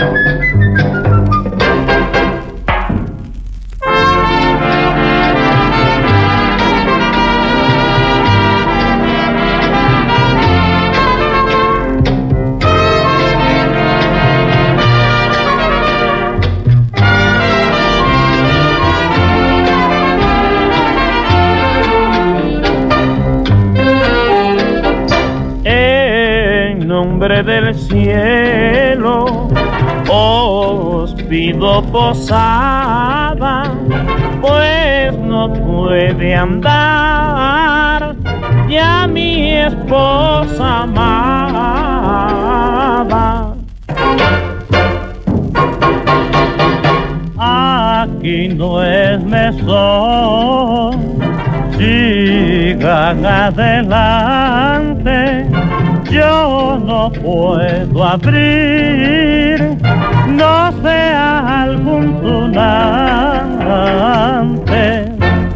Del cielo os pido posada, pues no puede andar ya mi esposa amada. Aquí no es mesón, sigan adelante. Yo no puedo abrir, no sea algún tunante.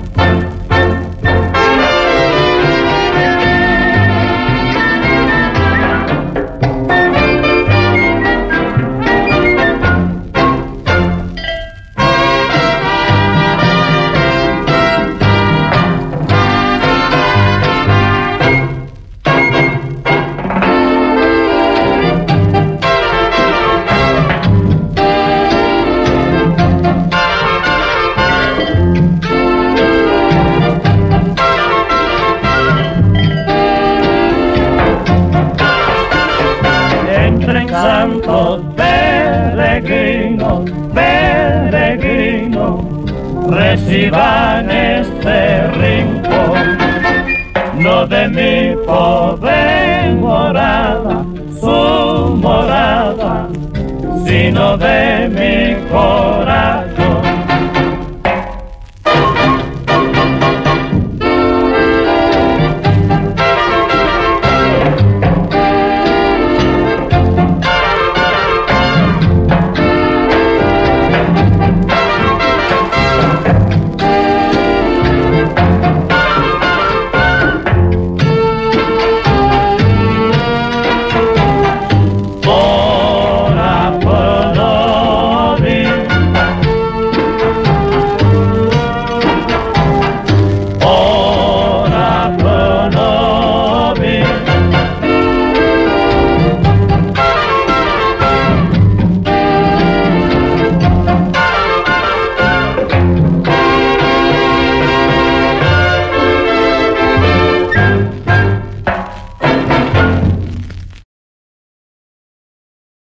Santos peregrinos, peregrinos, reciban este rincón, no de mi pobre morada, su morada, sino de mi corazón.